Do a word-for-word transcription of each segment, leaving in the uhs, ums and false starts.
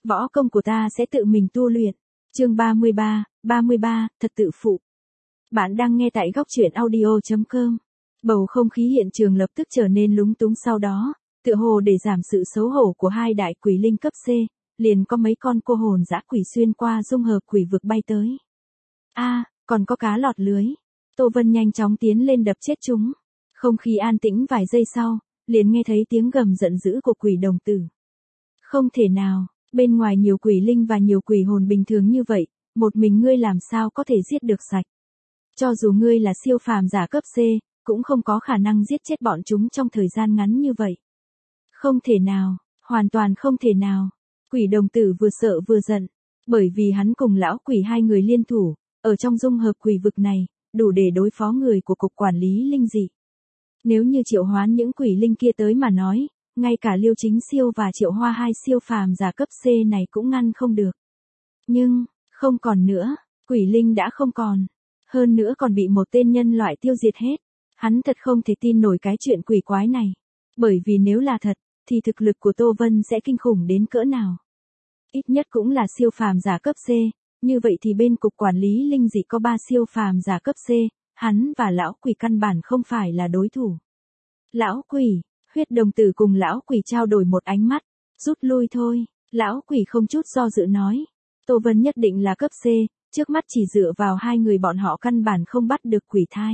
Võ công của ta sẽ tự mình tu luyện. Chương ba mươi ba, ba mươi ba, thật tự phụ. Bạn đang nghe tại góc truyện audio chấm com. Bầu không khí hiện trường lập tức trở nên lúng túng, sau đó, tựa hồ để giảm sự xấu hổ của hai đại quỷ linh cấp C, liền có mấy con cô hồn dã quỷ xuyên qua dung hợp quỷ vực bay tới. A, à, còn có cá lọt lưới. Tô Vân nhanh chóng tiến lên đập chết chúng. Không khí an tĩnh vài giây sau, liền nghe thấy tiếng gầm giận dữ của quỷ đồng tử. Không thể nào, bên ngoài nhiều quỷ linh và nhiều quỷ hồn bình thường như vậy, một mình ngươi làm sao có thể giết được sạch. Cho dù ngươi là siêu phàm giả cấp C, cũng không có khả năng giết chết bọn chúng trong thời gian ngắn như vậy. Không thể nào, hoàn toàn không thể nào. Quỷ đồng tử vừa sợ vừa giận, bởi vì hắn cùng lão quỷ hai người liên thủ, ở trong dung hợp quỷ vực này, đủ để đối phó người của cục quản lý linh dị. Nếu như triệu hoán những quỷ linh kia tới mà nói, ngay cả Liêu Chính Siêu và Triệu Hoa hai siêu phàm giả cấp C này cũng ngăn không được. Nhưng, không còn nữa, quỷ linh đã không còn. Hơn nữa còn bị một tên nhân loại tiêu diệt hết. Hắn thật không thể tin nổi cái chuyện quỷ quái này. Bởi vì nếu là thật, thì thực lực của Tô Vân sẽ kinh khủng đến cỡ nào. Ít nhất cũng là siêu phàm giả cấp C, như vậy thì bên cục quản lý linh dị có ba siêu phàm giả cấp C, hắn và lão quỷ căn bản không phải là đối thủ. Lão quỷ, huyết đồng tử cùng lão quỷ trao đổi một ánh mắt, rút lui thôi, lão quỷ không chút do dự nói. Tô Vân nhất định là cấp C, trước mắt chỉ dựa vào hai người bọn họ căn bản không bắt được quỷ thai.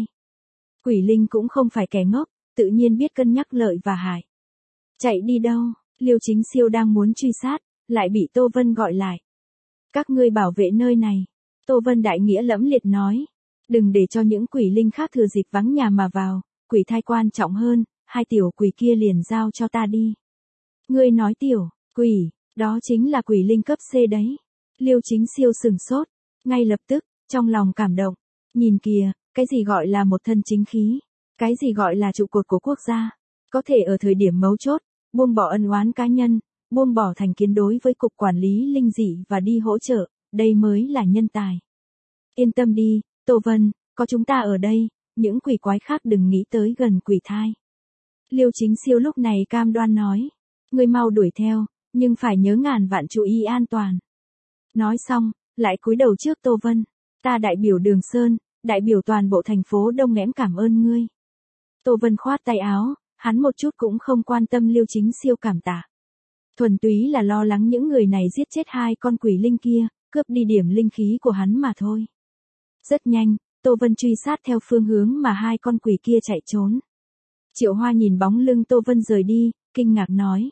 Quỷ linh cũng không phải kẻ ngốc, tự nhiên biết cân nhắc lợi và hại. Chạy đi đâu, Liêu Chính Siêu đang muốn truy sát, lại bị Tô Vân gọi lại. Các ngươi bảo vệ nơi này. Tô Vân đại nghĩa lẫm liệt nói. Đừng để cho những quỷ linh khác thừa dịp vắng nhà mà vào, quỷ thai quan trọng hơn, hai tiểu quỷ kia liền giao cho ta đi. Ngươi nói tiểu, quỷ, đó chính là quỷ linh cấp C đấy. Liêu Chính Siêu sừng sốt, ngay lập tức, trong lòng cảm động. Nhìn kìa, cái gì gọi là một thân chính khí, cái gì gọi là trụ cột của quốc gia, có thể ở thời điểm mấu chốt, buông bỏ ân oán cá nhân, buông bỏ thành kiến đối với cục quản lý linh dị và đi hỗ trợ, đây mới là nhân tài. Yên tâm đi, Tô Vân, có chúng ta ở đây, những quỷ quái khác đừng nghĩ tới gần quỷ thai. Liêu Chính Siêu lúc này cam đoan nói, ngươi mau đuổi theo, nhưng phải nhớ ngàn vạn chú ý an toàn. Nói xong, lại cúi đầu trước Tô Vân, ta đại biểu Đường Sơn, đại biểu toàn bộ thành phố Đông Nghẽm cảm ơn ngươi. Tô Vân khoát tay áo, hắn một chút cũng không quan tâm Liêu Chính Siêu cảm tạ. Thuần túy là lo lắng những người này giết chết hai con quỷ linh kia, cướp đi điểm linh khí của hắn mà thôi. Rất nhanh, Tô Vân truy sát theo phương hướng mà hai con quỷ kia chạy trốn. Triệu Hoa nhìn bóng lưng Tô Vân rời đi, kinh ngạc nói.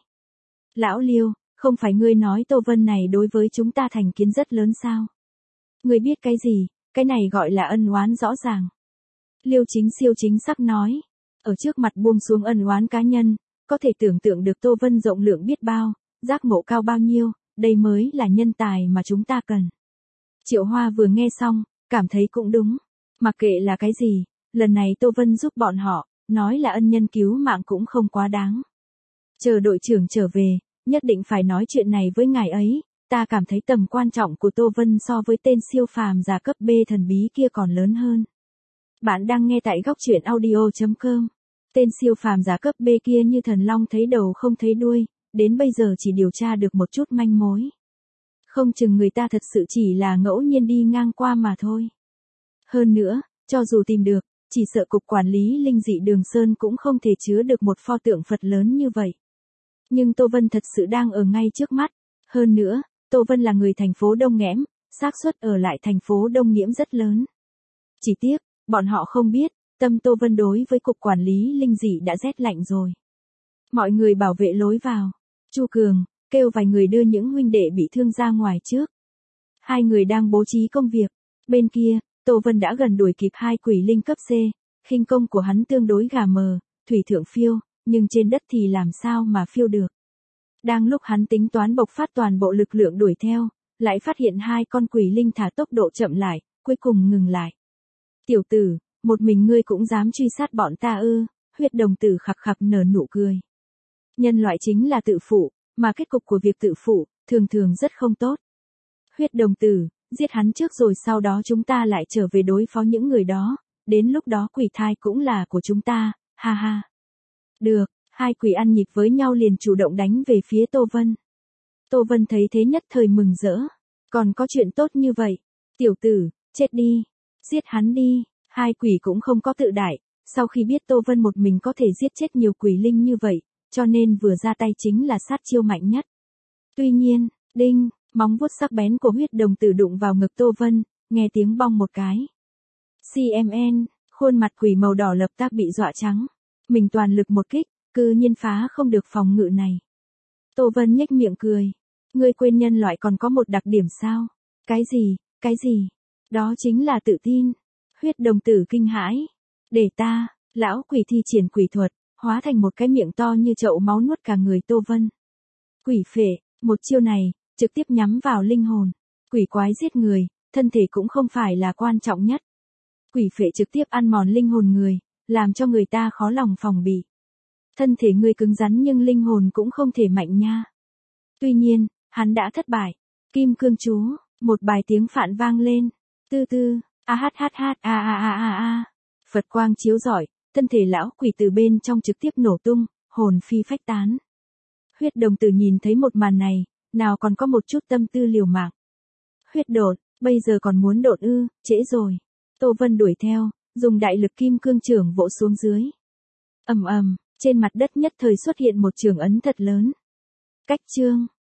Lão Liêu, không phải ngươi nói Tô Vân này đối với chúng ta thành kiến rất lớn sao? Ngươi biết cái gì, cái này gọi là ân oán rõ ràng. Liêu Chính Siêu chính xác nói. Ở trước mặt buông xuống ân oán cá nhân, có thể tưởng tượng được Tô Vân rộng lượng biết bao, giác ngộ cao bao nhiêu, đây mới là nhân tài mà chúng ta cần. Triệu Hoa vừa nghe xong, cảm thấy cũng đúng. Mặc kệ là cái gì, lần này Tô Vân giúp bọn họ, nói là ân nhân cứu mạng cũng không quá đáng. Chờ đội trưởng trở về, nhất định phải nói chuyện này với ngài ấy, ta cảm thấy tầm quan trọng của Tô Vân so với tên siêu phàm giả cấp B thần bí kia còn lớn hơn. Bạn đang nghe tại góc truyện audio chấm com. Tên siêu phàm giả cấp B kia như thần long thấy đầu không thấy đuôi, đến bây giờ chỉ điều tra được một chút manh mối. Không chừng người ta thật sự chỉ là ngẫu nhiên đi ngang qua mà thôi. Hơn nữa, cho dù tìm được, chỉ sợ cục quản lý linh dị Đường Sơn cũng không thể chứa được một pho tượng Phật lớn như vậy. Nhưng Tô Vân thật sự đang ở ngay trước mắt. Hơn nữa, Tô Vân là người thành phố Đông Nghẽm, xác suất ở lại thành phố Đông Nghiễm rất lớn. Chỉ tiếc, bọn họ không biết, tâm Tô Vân đối với cục quản lý linh dị đã rét lạnh rồi. Mọi người bảo vệ lối vào. Chu Cường, kêu vài người đưa những huynh đệ bị thương ra ngoài trước. Hai người đang bố trí công việc. Bên kia, Tô Vân đã gần đuổi kịp hai quỷ linh cấp C. Khinh công của hắn tương đối gà mờ, thủy thượng phiêu, nhưng trên đất thì làm sao mà phiêu được. Đang lúc hắn tính toán bộc phát toàn bộ lực lượng đuổi theo, lại phát hiện hai con quỷ linh thả tốc độ chậm lại, cuối cùng ngừng lại. Tiểu tử, một mình ngươi cũng dám truy sát bọn ta ư? Huyết đồng tử khặc khặc nở nụ cười. Nhân loại chính là tự phụ, mà kết cục của việc tự phụ, thường thường rất không tốt. Huyết đồng tử, giết hắn trước rồi sau đó chúng ta lại trở về đối phó những người đó, đến lúc đó quỷ thai cũng là của chúng ta, ha ha. Được, hai quỷ ăn nhịp với nhau liền chủ động đánh về phía Tô Vân. Tô Vân thấy thế nhất thời mừng rỡ. Còn có chuyện tốt như vậy. Tiểu tử, chết đi. Giết hắn đi. Hai quỷ cũng không có tự đại. Sau khi biết Tô Vân một mình có thể giết chết nhiều quỷ linh như vậy, cho nên vừa ra tay chính là sát chiêu mạnh nhất. Tuy nhiên, đinh, móng vuốt sắc bén của huyết đồng tử đụng vào ngực Tô Vân, nghe tiếng bong một cái. xê em en, khuôn mặt quỷ màu đỏ lập tức bị dọa trắng. Mình toàn lực một kích, cư nhiên phá không được phòng ngự này. Tô Vân nhếch miệng cười. Ngươi quên nhân loại còn có một đặc điểm sao? Cái gì, cái gì? Đó chính là tự tin. Huyết đồng tử kinh hãi. Để ta, lão quỷ thi triển quỷ thuật, hóa thành một cái miệng to như chậu máu nuốt cả người Tô Vân. Quỷ phệ, một chiêu này, trực tiếp nhắm vào linh hồn. Quỷ quái giết người, thân thể cũng không phải là quan trọng nhất. Quỷ phệ trực tiếp ăn mòn linh hồn người, làm cho người ta khó lòng phòng bị. Thân thể ngươi cứng rắn nhưng linh hồn cũng không thể mạnh nha. Tuy nhiên, hắn đã thất bại. Kim cương chú, một bài tiếng phạn vang lên. Tư tư, a hát hát hát a a a a a. Phật quang chiếu rọi, thân thể lão quỷ từ bên trong trực tiếp nổ tung, hồn phi phách tán. Huyết đồng tử nhìn thấy một màn này, nào còn có một chút tâm tư liều mạng. Huyết đột, bây giờ còn muốn đột ư, trễ rồi. Tô Vân đuổi theo, dùng đại lực kim cương chưởng vỗ xuống dưới. Ầm ầm, trên mặt đất nhất thời xuất hiện một trường ấn thật lớn. Cách chương